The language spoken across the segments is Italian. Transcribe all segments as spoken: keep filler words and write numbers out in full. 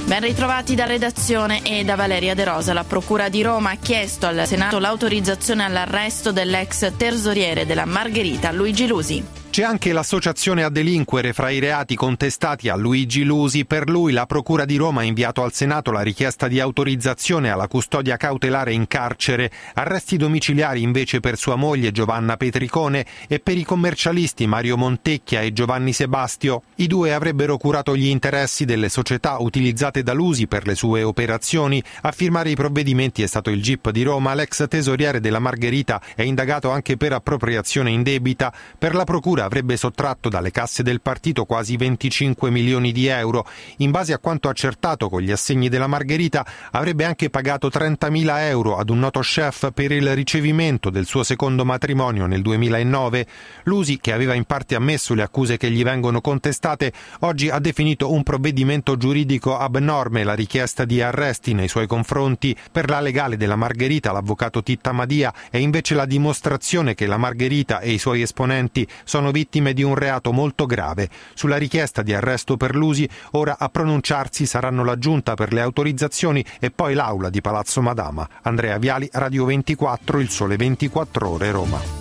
Ben ritrovati da redazione e da Valeria De Rosa. La Procura di Roma ha chiesto al Senato l'autorizzazione all'arresto dell'ex tesoriere della Margherita, Luigi Lusi. C'è anche l'associazione a delinquere fra i reati contestati a Luigi Lusi. Per lui la Procura di Roma ha inviato al Senato la richiesta di autorizzazione alla custodia cautelare in carcere, arresti domiciliari invece per sua moglie Giovanna Petricone e per i commercialisti Mario Montecchia e Giovanni Sebastio. I due avrebbero curato gli interessi delle società utilizzate da Lusi per le sue operazioni. A firmare i provvedimenti è stato il G I P di Roma. L'ex tesoriere della Margherita è indagato anche per appropriazione indebita. Per la Procura avrebbe sottratto dalle casse del partito quasi venticinque milioni di euro. In base a quanto accertato con gli assegni della Margherita, avrebbe anche pagato trentamila euro ad un noto chef per il ricevimento del suo secondo matrimonio nel duemilanove. Lusi, che aveva in parte ammesso le accuse che gli vengono contestate, oggi ha definito un provvedimento giuridico abnorme la richiesta di arresti nei suoi confronti. Per la legale della Margherita, l'avvocato Titta Madia, è invece la dimostrazione che la Margherita e i suoi esponenti sono vittime di un reato molto grave. Sulla richiesta di arresto per Lusi, ora a pronunciarsi saranno la Giunta per le autorizzazioni e poi l'Aula di Palazzo Madama. Andrea Viali, Radio ventiquattro, Il Sole ventiquattro Ore, Roma.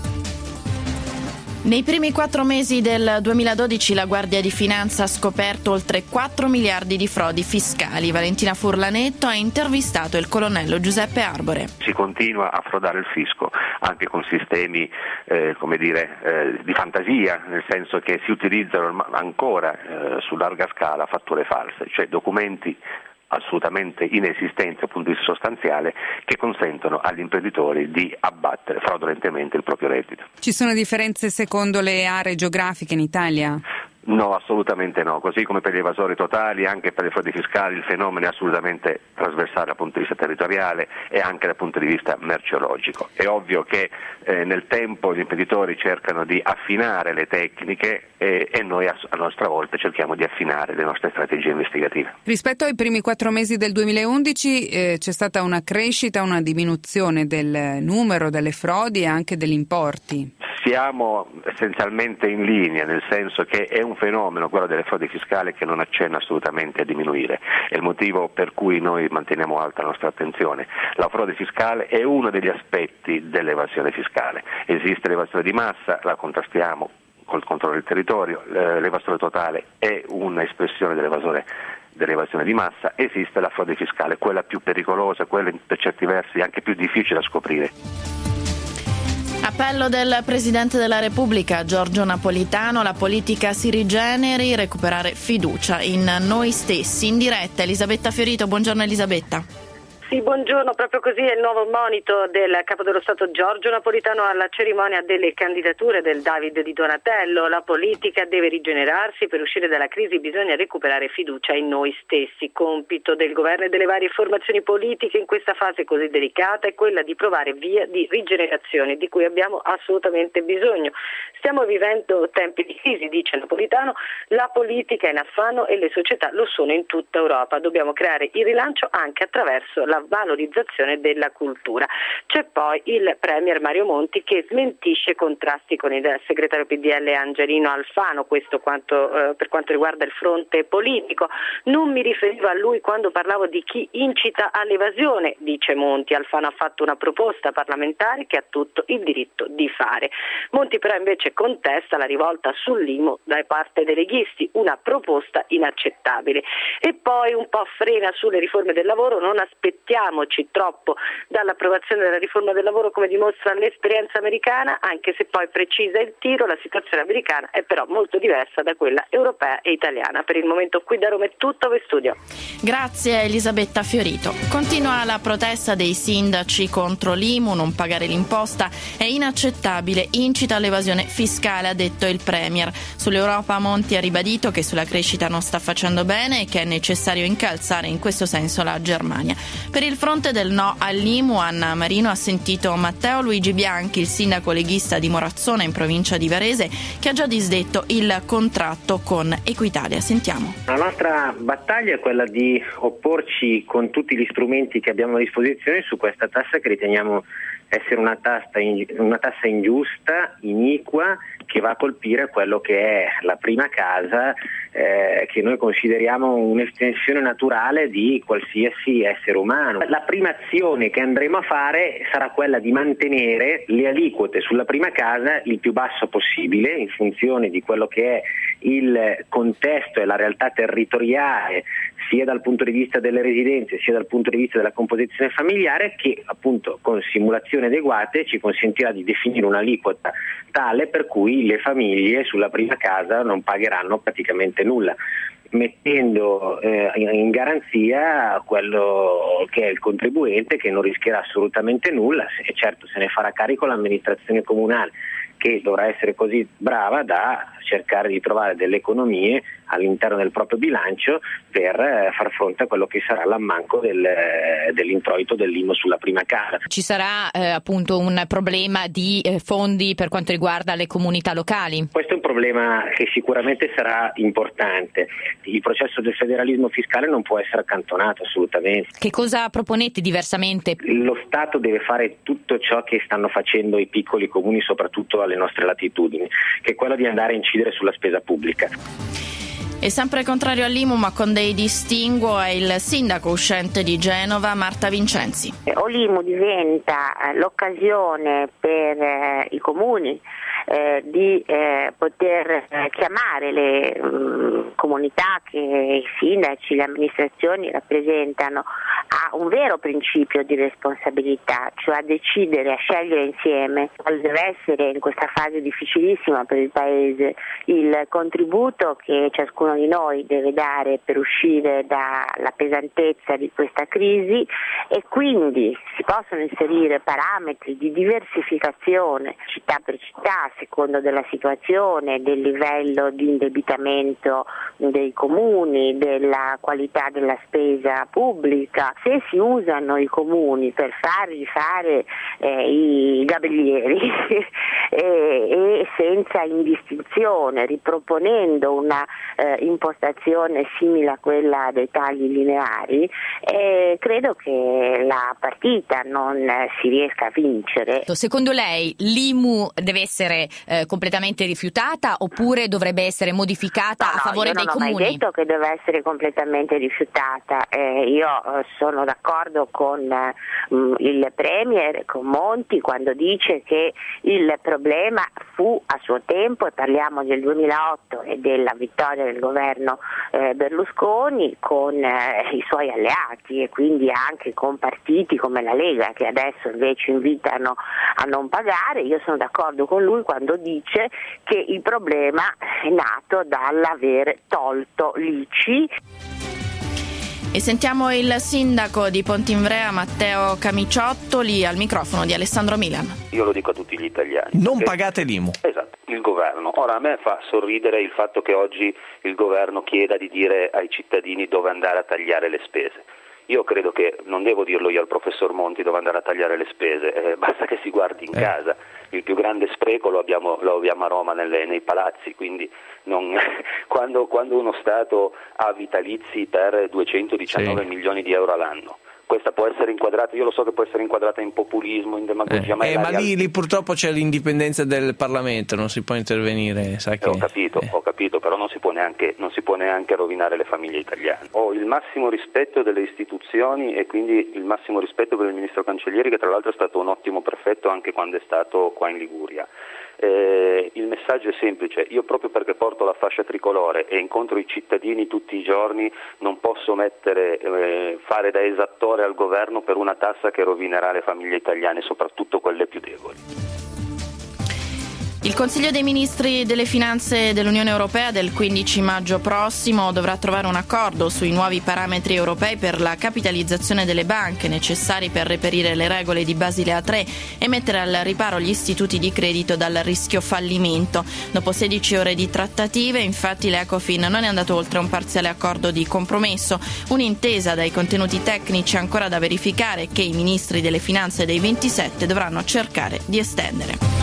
Nei primi quattro mesi del duemiladodici la Guardia di Finanza ha scoperto oltre quattro miliardi di frodi fiscali. Valentina Furlanetto ha intervistato il colonnello Giuseppe Arbore. Si continua a frodare il fisco anche con sistemi eh, come dire, eh, di fantasia, nel senso che si utilizzano ancora eh, su larga scala fatture false, cioè documenti assolutamente inesistenti dal punto di vista sostanziale che consentono agli imprenditori di abbattere fraudolentemente il proprio reddito. Ci sono differenze secondo le aree geografiche in Italia? No, assolutamente no. Così come per gli evasori totali, anche per le frodi fiscali il fenomeno è assolutamente trasversale dal punto di vista territoriale e anche dal punto di vista merceologico. È ovvio che eh, nel tempo gli imprenditori cercano di affinare le tecniche e, e noi a, a nostra volta cerchiamo di affinare le nostre strategie investigative. Rispetto ai primi quattro mesi del duemilaundici eh, c'è stata una crescita, una diminuzione del numero delle frodi e anche degli importi? Siamo essenzialmente in linea, nel senso che è un fenomeno, quello delle frodi fiscali, che non accenna assolutamente a diminuire. È il motivo per cui noi manteniamo alta la nostra attenzione. La frode fiscale è uno degli aspetti dell'evasione fiscale. Esiste l'evasione di massa, la contrastiamo col controllo del territorio, l'evasione totale è un'espressione dell'evasione dell'evasione di massa, esiste la frode fiscale, quella più pericolosa, quella per certi versi anche più difficile da scoprire. Appello del Presidente della Repubblica Giorgio Napolitano: la politica si rigeneri, recuperare fiducia in noi stessi. In diretta Elisabetta Fiorito, buongiorno Elisabetta. Sì, buongiorno, proprio così è il nuovo monito del Capo dello Stato Giorgio Napolitano alla cerimonia delle candidature del David di Donatello. La politica deve rigenerarsi, per uscire dalla crisi bisogna recuperare fiducia in noi stessi. Compito del governo e delle varie formazioni politiche in questa fase così delicata è quella di provare via di rigenerazione di cui abbiamo assolutamente bisogno. Stiamo vivendo tempi di crisi, dice Napolitano, la politica è in affanno e le società lo sono in tutta Europa. Dobbiamo creare il rilancio anche attraverso la valorizzazione della cultura. C'è poi il Premier Mario Monti che smentisce contrasti con il segretario P D L Angelino Alfano, questo quanto, eh, per quanto riguarda il fronte politico. Non mi riferivo a lui quando parlavo di chi incita all'evasione, dice Monti. Alfano ha fatto una proposta parlamentare che ha tutto il diritto di fare. Monti però invece contesta la rivolta sull'I M U da parte dei leghisti, una proposta inaccettabile. E poi un po' frena sulle riforme del lavoro, non aspettiamo aspettiamoci troppo dall'approvazione della riforma del lavoro, come dimostra l'esperienza americana, anche se poi precisa il tiro, la situazione americana è però molto diversa da quella europea e italiana. Per il momento qui da Roma è tutto, vi studio. Grazie Elisabetta Fiorito. Continua la protesta dei sindaci contro l'I M U, non pagare l'imposta è inaccettabile, incita all'evasione fiscale, ha detto il Premier. Sull'Europa Monti ha ribadito che sulla crescita non sta facendo bene e che è necessario incalzare in questo senso la Germania. Per il fronte del no all'I M U, Anna Marino ha sentito Matteo Luigi Bianchi, il sindaco leghista di Morazzone in provincia di Varese, che ha già disdetto il contratto con Equitalia. Sentiamo. La nostra battaglia è quella di opporci con tutti gli strumenti che abbiamo a disposizione su questa tassa che riteniamo essere una tassa, una tassa ingiusta, iniqua, che va a colpire quello che è la prima casa, eh, che noi consideriamo un'estensione naturale di qualsiasi essere umano. La prima azione che andremo a fare sarà quella di mantenere le aliquote sulla prima casa il più basso possibile, in funzione di quello che è il contesto e la realtà territoriale, sia dal punto di vista delle residenze sia dal punto di vista della composizione familiare, che appunto con simulazioni adeguate ci consentirà di definire un'aliquota tale per cui le famiglie sulla prima casa non pagheranno praticamente nulla, mettendo eh, in garanzia quello che è il contribuente, che non rischierà assolutamente nulla, e certo se ne farà carico l'amministrazione comunale, che dovrà essere così brava da cercare di trovare delle economie all'interno del proprio bilancio per eh, far fronte a quello che sarà l'ammanco del, eh, dell'introito dell'I M U sulla prima casa. Ci sarà eh, appunto un problema di eh, fondi per quanto riguarda le comunità locali? Questo è un problema che sicuramente sarà importante. Il processo del federalismo fiscale non può essere accantonato assolutamente. Che cosa proponete diversamente? Lo Stato deve fare tutto ciò che stanno facendo i piccoli comuni, soprattutto alle nostre latitudini, che è quello di andare a incidere sulla spesa pubblica. E sempre contrario all'I M U, ma con dei distinguo, è il sindaco uscente di Genova, Marta Vincenzi. O l'I M U diventa l'occasione per eh, i comuni eh, di eh, poter eh, chiamare le mh, comunità che i sindaci, le amministrazioni rappresentano a un vero principio di responsabilità, cioè a decidere, a scegliere insieme quale deve essere in questa fase difficilissima per il Paese il contributo che ciascuno di noi deve dare per uscire dalla pesantezza di questa crisi, e quindi si possono inserire parametri di diversificazione città per città a seconda della situazione, del livello di indebitamento dei comuni, della qualità della spesa pubblica. Se si usano i comuni per fargli fare eh, i gabellieri e, e senza indistinzione, riproponendo una eh, impostazione simile a quella dei tagli lineari, eh, credo che la partita non eh, si riesca a vincere. Secondo lei l'I M U deve essere eh, completamente rifiutata oppure dovrebbe essere modificata no, a favore no, dei comuni? Non ho mai detto che deve essere completamente rifiutata. Eh, io eh, sono d'accordo con eh, il Premier, con Monti, quando dice che il problema fu a suo tempo, e parliamo del duemilaotto e della vittoria del governo eh, Berlusconi, con eh, i suoi alleati e quindi anche con partiti come la Lega, che adesso invece invitano a non pagare. Io sono d'accordo con lui quando dice che il problema è nato dall'aver tolto l'I C I. E sentiamo il sindaco di Pontinvrea, Matteo Camiciottoli, al microfono di Alessandro Milan. Io lo dico a tutti gli italiani. Non che... pagate l'I M U. Esatto, il governo. Ora a me fa sorridere il fatto che oggi il governo chieda di dire ai cittadini dove andare a tagliare le spese. Io credo che, non devo dirlo io al professor Monti dove andare a tagliare le spese, eh, basta che si guardi in eh. casa. Il più grande spreco lo abbiamo, lo abbiamo a Roma nelle, nei palazzi, quindi non, quando, quando uno Stato ha vitalizi per duecentodiciannove sì. milioni di euro all'anno, questa può essere inquadrata, io lo so che può essere inquadrata in populismo, in demagogia, eh, ma, eh, ma real... lì, lì purtroppo c'è l'indipendenza del Parlamento, non si può intervenire, sa che... Eh, ho capito, eh. ho capito, però non si può neanche non si può neanche rovinare le famiglie italiane. Ho il massimo rispetto delle istituzioni e quindi il massimo rispetto per il ministro Cancellieri, che tra l'altro è stato un ottimo prefetto anche quando è stato qua in Liguria. Eh, il messaggio è semplice: io proprio perché porto la fascia tricolore e incontro i cittadini tutti i giorni non posso mettere, eh, fare da esattore al governo per una tassa che rovinerà le famiglie italiane, soprattutto quelle più deboli. Il Consiglio dei Ministri delle Finanze dell'Unione Europea del quindici maggio prossimo dovrà trovare un accordo sui nuovi parametri europei per la capitalizzazione delle banche necessari per reperire le regole di Basilea tre e mettere al riparo gli istituti di credito dal rischio fallimento. Dopo sedici ore di trattative, infatti, l'Ecofin non è andato oltre un parziale accordo di compromesso, un'intesa dai contenuti tecnici ancora da verificare che i ministri delle finanze dei ventisette dovranno cercare di estendere.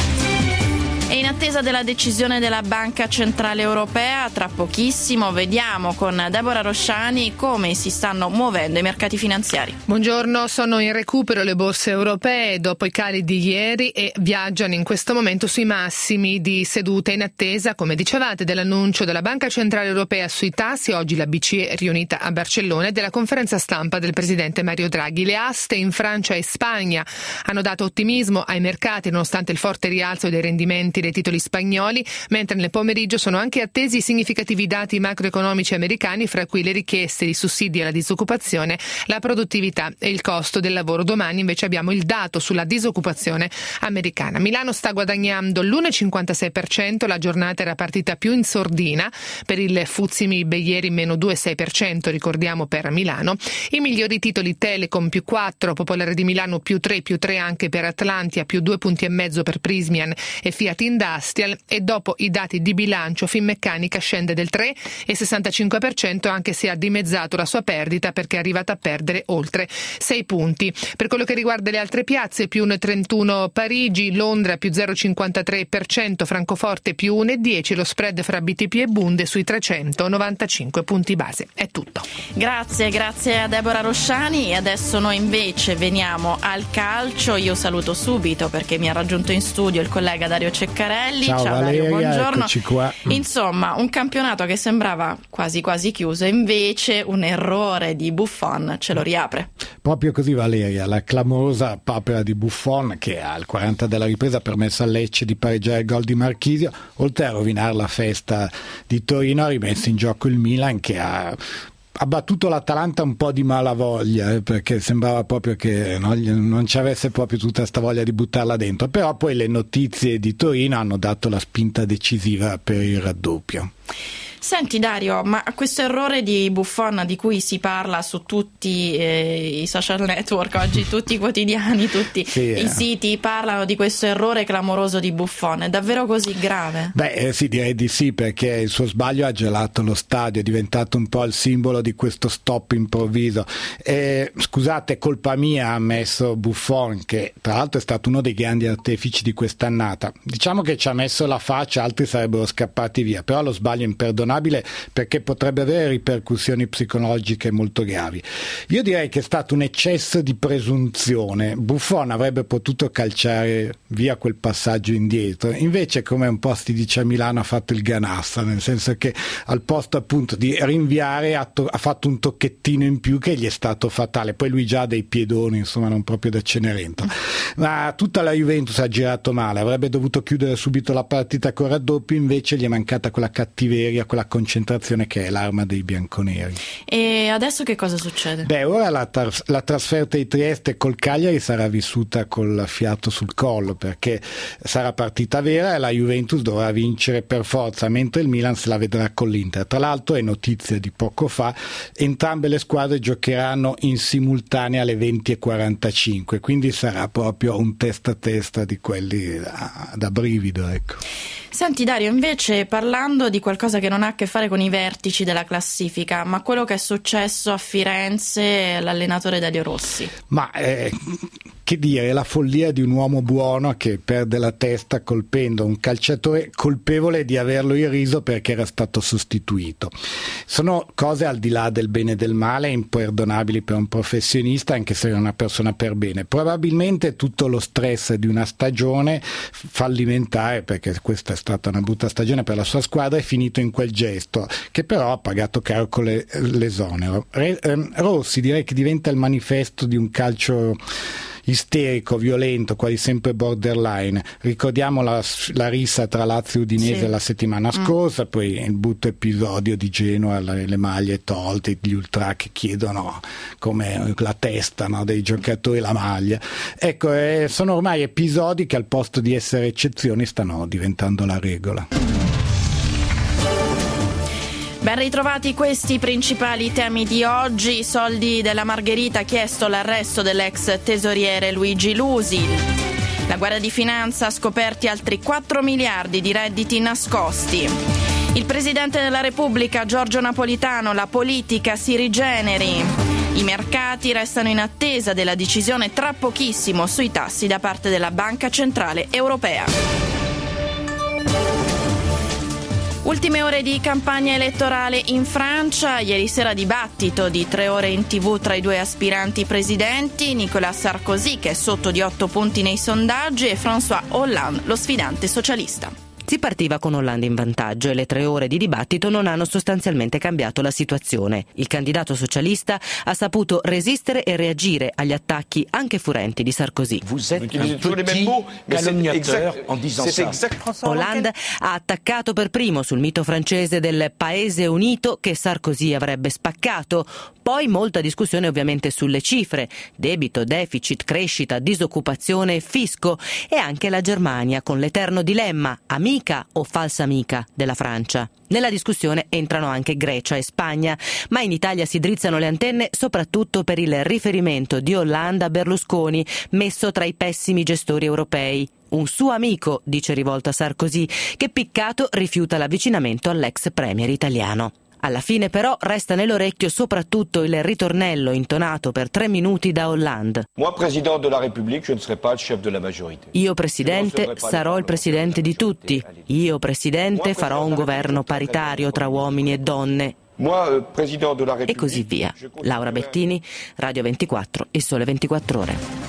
E in attesa della decisione della Banca Centrale Europea, tra pochissimo vediamo con Deborah Rosciani come si stanno muovendo i mercati finanziari. Buongiorno, sono in recupero le borse europee dopo i cali di ieri e viaggiano in questo momento sui massimi di seduta in attesa, come dicevate, dell'annuncio della Banca Centrale Europea sui tassi. Oggi la B C E riunita a Barcellona e della conferenza stampa del presidente Mario Draghi. Le aste in Francia e Spagna hanno dato ottimismo ai mercati nonostante il forte rialzo dei rendimenti dei titoli spagnoli, mentre nel pomeriggio sono anche attesi significativi dati macroeconomici americani, fra cui le richieste di sussidi alla disoccupazione, la produttività e il costo del lavoro. Domani invece abbiamo il dato sulla disoccupazione americana. Milano sta guadagnando l'uno virgola cinquantasei per cento, la giornata era partita più in sordina per il Fuzzi Mib ieri meno due virgola sei per cento, ricordiamo per Milano. I migliori titoli: Telecom più quattro, Popolare di Milano più tre, più tre anche per Atlantia, più due punti e mezzo per Prysmian e Fiat Industrial, e dopo i dati di bilancio Finmeccanica scende del tre virgola sessantacinque per cento, anche se ha dimezzato la sua perdita perché è arrivata a perdere oltre sei punti. Per quello che riguarda le altre piazze, più uno virgola trentuno Parigi, Londra più zero virgola cinquantatré per cento, Francoforte più uno virgola dieci, lo spread fra B T P e Bund sui trecentonovantacinque punti base. È tutto. Grazie, grazie a Deborah Rosciani. E adesso noi invece veniamo al calcio. Io saluto subito perché mi ha raggiunto in studio il collega Dario Ceccarelli. Ciao, Ciao Valeria, Dario, buongiorno. Eccoci qua. Insomma, un campionato che sembrava quasi quasi chiuso, invece un errore di Buffon ce lo riapre. Proprio così, Valeria, la clamorosa papera di Buffon che al quaranta della ripresa ha permesso a Lecce di pareggiare il gol di Marchisio, oltre a rovinare la festa di Torino ha rimesso in gioco il Milan, che ha ha battuto l'Atalanta un po' di malavoglia, eh, perché sembrava proprio che no, non ci avesse proprio tutta sta voglia di buttarla dentro, però poi le notizie di Torino hanno dato la spinta decisiva per il raddoppio. Senti Dario, ma questo errore di Buffon di cui si parla su tutti eh, i social network oggi, tutti i quotidiani, tutti sì, i eh. siti parlano di questo errore clamoroso di Buffon, è davvero così grave? Beh eh, sì, direi di sì, perché il suo sbaglio ha gelato lo stadio, è diventato un po' il simbolo di questo stop improvviso. Eh, scusate, colpa mia, ha ammesso Buffon, che tra l'altro è stato uno dei grandi artefici di quest'annata. Diciamo che ci ha messo la faccia, altri sarebbero scappati via, però lo sbaglio è imperdonabile perché potrebbe avere ripercussioni psicologiche molto gravi. Io direi che è stato un eccesso di presunzione. Buffon avrebbe potuto calciare via quel passaggio indietro, invece, come un po' si dice a Milano, ha fatto il ganassa, nel senso che al posto appunto di rinviare ha, to- ha fatto un tocchettino in più che gli è stato fatale. Poi lui già ha dei piedoni, insomma, non proprio da Cenerentola, ma tutta la Juventus ha girato male, avrebbe dovuto chiudere subito la partita con raddoppio, invece gli è mancata quella cattiveria, quella concentrazione che è l'arma dei bianconeri. E adesso che cosa succede? Beh, ora la, tar- la trasferta di Trieste col Cagliari sarà vissuta col fiato sul collo, perché sarà partita vera e la Juventus dovrà vincere per forza, mentre il Milan se la vedrà con l'Inter. Tra l'altro, è notizia di poco fa, entrambe le squadre giocheranno in simultanea alle venti e quarantacinque, quindi sarà proprio un testa a testa di quelli da, da brivido, ecco. Senti Dario, invece, parlando di qualcosa che non ha a che fare con i vertici della classifica, ma quello che è successo a Firenze, l'allenatore Dario Rossi. Ma eh, che dire, la follia di un uomo buono che perde la testa colpendo un calciatore colpevole di averlo irriso perché era stato sostituito. Sono cose al di là del bene e del male, imperdonabili per un professionista, anche se è una persona per bene. Probabilmente tutto lo stress di una stagione fallimentare, perché questa è stata una brutta stagione per la sua squadra, è finito in quel gesto, che però ha pagato caro con le, l'esonero. Re, ehm, Rossi direi che diventa il manifesto di un calcio isterico, violento, quasi sempre borderline. Ricordiamo la, la rissa tra Lazio e Udinese sì. la settimana scorsa, mm. poi il brutto episodio di Genoa, le, le maglie tolte, gli ultra che chiedono come la testa, no, dei giocatori, la maglia. Ecco, eh, sono ormai episodi che al posto di essere eccezioni stanno diventando la regola. Ben ritrovati, questi i principali temi di oggi. I soldi della Margherita ha chiesto l'arresto dell'ex tesoriere Luigi Lusi. La Guardia di Finanza ha scoperti altri quattro miliardi di redditi nascosti. Il Presidente della Repubblica Giorgio Napolitano, la politica si rigeneri. I mercati restano in attesa della decisione tra pochissimo sui tassi da parte della Banca Centrale Europea. Ultime ore di campagna elettorale in Francia. Ieri sera dibattito di tre ore in tv tra i due aspiranti presidenti, Nicolas Sarkozy, che è sotto di otto punti nei sondaggi, e François Hollande, lo sfidante socialista. Si partiva con Hollande in vantaggio e le tre ore di dibattito non hanno sostanzialmente cambiato la situazione. Il candidato socialista ha saputo resistere e reagire agli attacchi anche furenti di Sarkozy. Hollande ha attaccato per primo sul mito francese del paese unito che Sarkozy avrebbe spaccato. Poi molta discussione ovviamente sulle cifre, debito, deficit, crescita, disoccupazione e fisco, e anche la Germania con l'eterno dilemma amica o falsa amica della Francia. Nella discussione entrano anche Grecia e Spagna, ma in Italia si drizzano le antenne soprattutto per il riferimento di Hollande a Berlusconi, messo tra i pessimi gestori europei. Un suo amico, dice rivolto a Sarkozy, che piccato rifiuta l'avvicinamento all'ex premier italiano. Alla fine però resta nell'orecchio soprattutto il ritornello intonato per tre minuti da Hollande. Io presidente sarò il presidente di tutti. Io presidente farò un governo paritario tra uomini e donne. E così via. Laura Bettini, Radio ventiquattro, Il Sole ventiquattro Ore.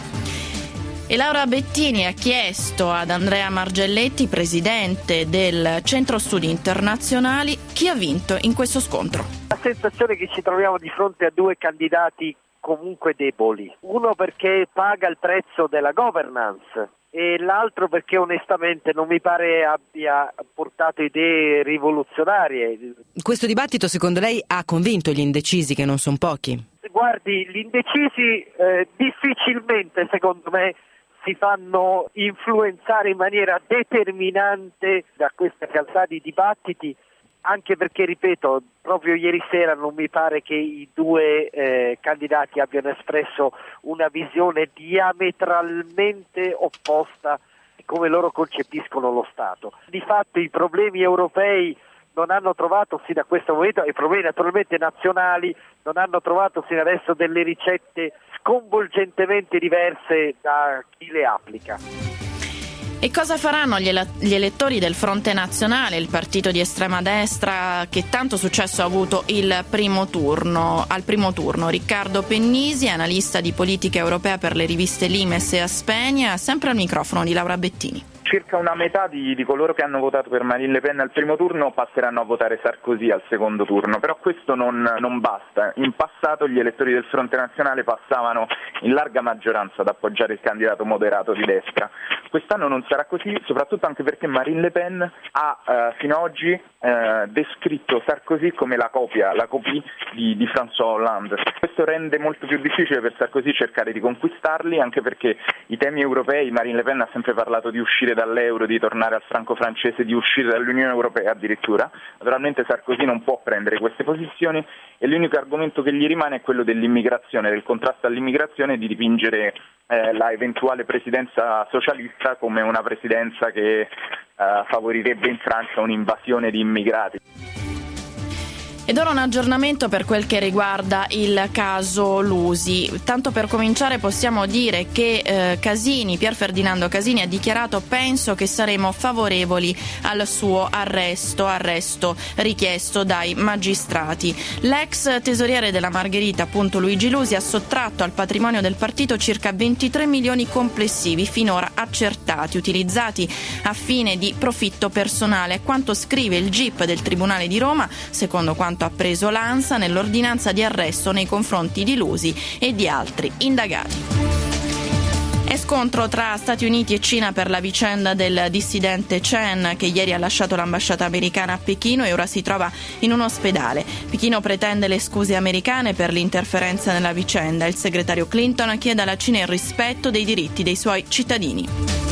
E Laura Bettini ha chiesto ad Andrea Margelletti, presidente del Centro Studi Internazionali, chi ha vinto in questo scontro. La sensazione è che ci troviamo di fronte a due candidati comunque deboli. Uno perché paga il prezzo della governance e l'altro perché onestamente non mi pare abbia portato idee rivoluzionarie. Questo dibattito secondo lei ha convinto gli indecisi, che non sono pochi? Guardi, gli indecisi eh, difficilmente secondo me si fanno influenzare in maniera determinante da questa realtà di dibattiti, anche perché, ripeto, proprio ieri sera non mi pare che i due eh, candidati abbiano espresso una visione diametralmente opposta di come loro concepiscono lo Stato. Di fatto i problemi europei non hanno trovato fino a questo momento, i problemi naturalmente nazionali non hanno trovato fino adesso delle ricette sconvolgentemente diverse da chi le applica. E cosa faranno gli, ele- gli elettori del Fronte Nazionale, il partito di estrema destra che tanto successo ha avuto il primo turno? Al primo turno Riccardo Pennisi, analista di politica europea per le riviste Limes e Aspenia, sempre al microfono di Laura Bettini. Circa una metà di, di coloro che hanno votato per Marine Le Pen al primo turno passeranno a votare Sarkozy al secondo turno, però questo non, non basta. In passato gli elettori del Fronte Nazionale passavano in larga maggioranza ad appoggiare il candidato moderato di destra. Quest'anno non sarà così, soprattutto anche perché Marine Le Pen ha eh, fino ad oggi eh, descritto Sarkozy come la copia, la copia di, di François Hollande. Questo rende molto più difficile per Sarkozy cercare di conquistarli, anche perché i temi europei, Marine Le Pen ha sempre parlato di uscire dall'euro, di tornare al franco francese, di uscire dall'Unione Europea addirittura. Naturalmente Sarkozy non può prendere queste posizioni e l'unico argomento che gli rimane è quello dell'immigrazione, del contrasto all'immigrazione, di dipingere eh, la eventuale presidenza socialista come una presidenza che eh, favorirebbe in Francia un'invasione di immigrati. Ed ora un aggiornamento per quel che riguarda il caso Lusi. Tanto per cominciare possiamo dire che eh, Casini, Pier Ferdinando Casini, ha dichiarato: penso che saremo favorevoli al suo arresto, arresto richiesto dai magistrati. L'ex tesoriere della Margherita, appunto Luigi Lusi, ha sottratto al patrimonio del partito circa ventitré milioni complessivi finora accertati, utilizzati a fine di profitto personale, quanto scrive il G I P del Tribunale di Roma, secondo quanto ha preso l'ANSA nell'ordinanza di arresto nei confronti di Lusi e di altri indagati. È scontro tra Stati Uniti e Cina per la vicenda del dissidente Chen, che ieri ha lasciato l'ambasciata americana a Pechino e ora si trova in un ospedale. Pechino pretende le scuse americane per l'interferenza nella vicenda. Il segretario Clinton chiede alla Cina il rispetto dei diritti dei suoi cittadini.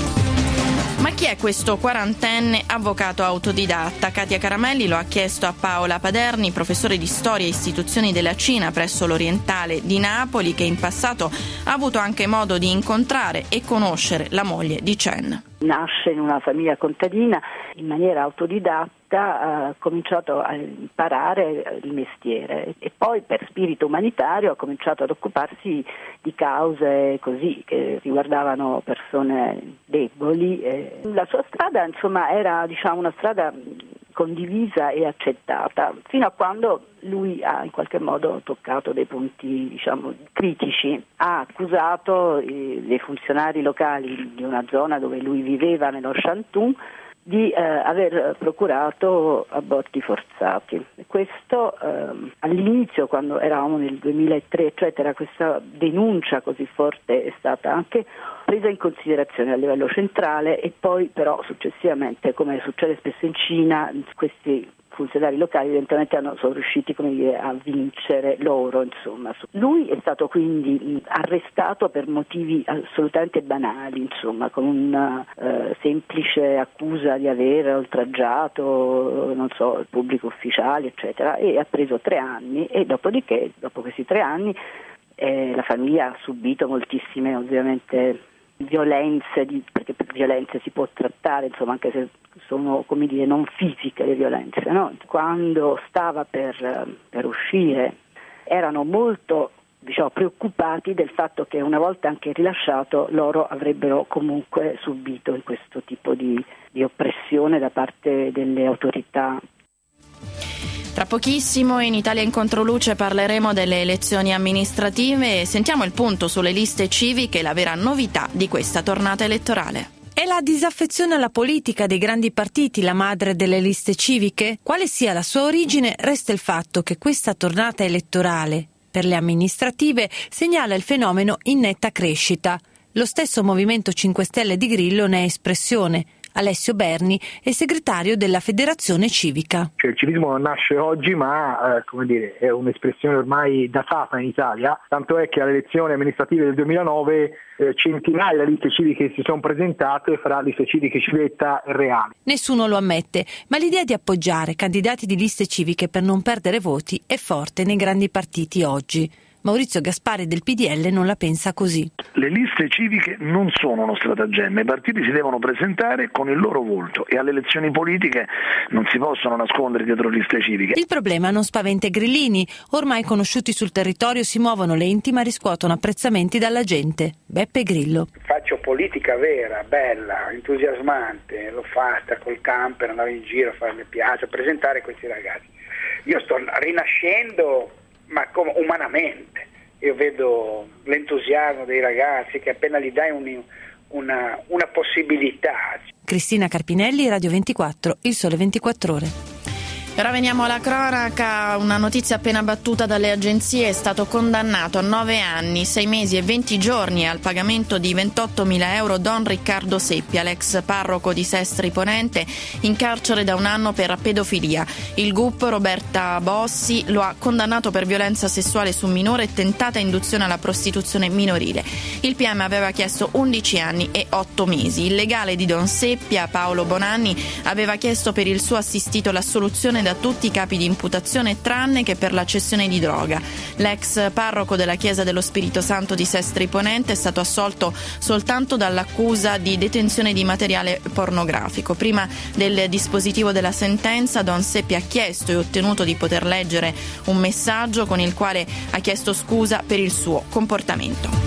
Ma chi è questo quarantenne avvocato autodidatta? Katia Caramelli lo ha chiesto a Paola Paderni, professore di storia e istituzioni della Cina presso l'Orientale di Napoli, che in passato ha avuto anche modo di incontrare e conoscere la moglie di Chen. Nasce in una famiglia contadina, in maniera autodidatta ha cominciato a imparare il mestiere e poi per spirito umanitario ha cominciato ad occuparsi di cause così che riguardavano persone deboli. La sua strada, insomma, era diciamo una strada condivisa e accettata, fino a quando lui ha in qualche modo toccato dei punti diciamo critici. Ha accusato eh, dei funzionari locali di una zona dove lui viveva, nello Shantung, di eh, aver procurato aborti forzati. Questo eh, all'inizio, quando eravamo nel duemilatré, eccetera, questa denuncia così forte è stata anche presa in considerazione a livello centrale e poi però successivamente, come succede spesso in Cina, questi funzionari locali evidentemente hanno, sono riusciti come dire, a vincere loro. Insomma. Lui è stato quindi arrestato per motivi assolutamente banali, insomma, con una eh, semplice accusa di aver oltraggiato non so, il pubblico ufficiale, eccetera, e ha preso tre anni e dopodiché, dopo questi tre anni, eh, la famiglia ha subito moltissime ovviamente violenze, di, perché per violenze si può trattare, insomma, anche se sono, come dire, non fisiche le violenze, no? Quando stava per, per uscire erano molto, diciamo, preoccupati del fatto che una volta anche rilasciato loro avrebbero comunque subito questo tipo di, di oppressione da parte delle autorità. Tra pochissimo in Italia in Controluce parleremo delle elezioni amministrative e sentiamo il punto sulle liste civiche, la vera novità di questa tornata elettorale. È la disaffezione alla politica dei grandi partiti la madre delle liste civiche? Quale sia la sua origine, resta il fatto che questa tornata elettorale per le amministrative segnala il fenomeno in netta crescita. Lo stesso Movimento cinque Stelle di Grillo ne è espressione. Alessio Berni è segretario della Federazione Civica. Cioè, il civismo non nasce oggi, ma eh, come dire, è un'espressione ormai datata in Italia, tanto è che alle elezioni amministrative del duemilanove eh, centinaia di liste civiche si sono presentate fra liste civiche civetta e reali. Nessuno lo ammette, ma l'idea di appoggiare candidati di liste civiche per non perdere voti è forte nei grandi partiti oggi. Maurizio Gaspari del P D L non la pensa così. Le liste civiche non sono uno stratagemma, i partiti si devono presentare con il loro volto e alle elezioni politiche non si possono nascondere dietro liste civiche. Il problema non spaventa i grillini, ormai conosciuti sul territorio si muovono lenti ma riscuotono apprezzamenti dalla gente. Beppe Grillo. Faccio politica vera, bella, entusiasmante, l'ho fatta col camper, andavo in giro a fare le piazze, a presentare questi ragazzi. Io sto rinascendo, ma come umanamente. Io vedo l'entusiasmo dei ragazzi che appena gli dai un, una, una possibilità. Cristina Carpinelli, Radio ventiquattro, Il Sole ventiquattro Ore. Ora veniamo alla cronaca, una notizia appena battuta dalle agenzie: è stato condannato a nove anni, sei mesi e venti giorni al pagamento di ventottomila euro Don Riccardo Seppia, l'ex parroco di Sestri Ponente, in carcere da un anno per pedofilia. Il G U P Roberta Bossi lo ha condannato per violenza sessuale su minore e tentata induzione alla prostituzione minorile. Il P M aveva chiesto undici anni e otto mesi. Il legale di Don Seppia, Paolo Bonanni, aveva chiesto per il suo assistito l'assoluzione da tutti i capi di imputazione tranne che per la cessione di droga. L'ex parroco della Chiesa dello Spirito Santo di Sestri Ponente è stato assolto soltanto dall'accusa di detenzione di materiale pornografico. Prima del dispositivo della sentenza, Don Seppia ha chiesto e ottenuto di poter leggere un messaggio con il quale ha chiesto scusa per il suo comportamento.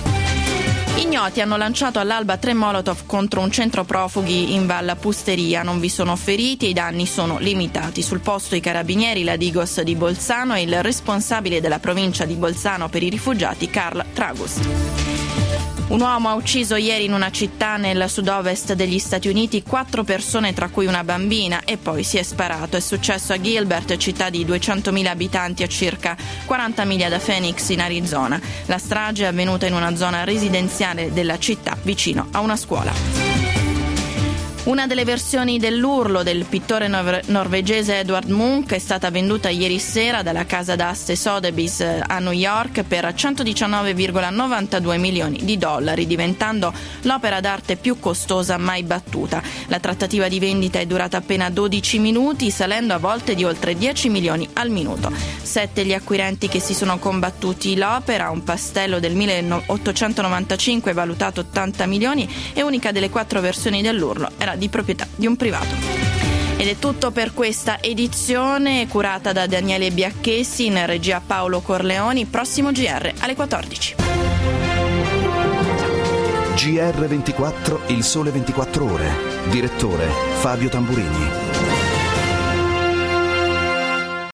Ignoti hanno lanciato all'alba tre molotov contro un centro profughi in Val Pusteria. Non vi sono feriti e i danni sono limitati. Sul posto i carabinieri, la Digos di Bolzano e il responsabile della provincia di Bolzano per i rifugiati, Karl Tragust. Un uomo ha ucciso ieri in una città nel sud-ovest degli Stati Uniti quattro persone, tra cui una bambina, e poi si è sparato. È successo a Gilbert, città di duecentomila abitanti a circa quaranta miglia da Phoenix in Arizona. La strage è avvenuta in una zona residenziale della città vicino a una scuola. Una delle versioni dell'Urlo del pittore nor- norvegese Edvard Munch è stata venduta ieri sera dalla casa d'aste Sotheby's a New York per centodiciannove virgola novantadue milioni di dollari, diventando l'opera d'arte più costosa mai battuta. La trattativa di vendita è durata appena dodici minuti, salendo a volte di oltre dieci milioni al minuto. Sette gli acquirenti che si sono combattuti l'opera, un pastello del milleottocentonovantacinque valutato ottanta milioni e unica delle quattro versioni dell'Urlo era di proprietà di un privato. Ed è tutto per questa edizione, curata da Daniele Biacchessi, in regia Paolo Corleoni. Prossimo G R alle quattordici. G R ventiquattro, il sole ventiquattro ore. Direttore Fabio Tamburini.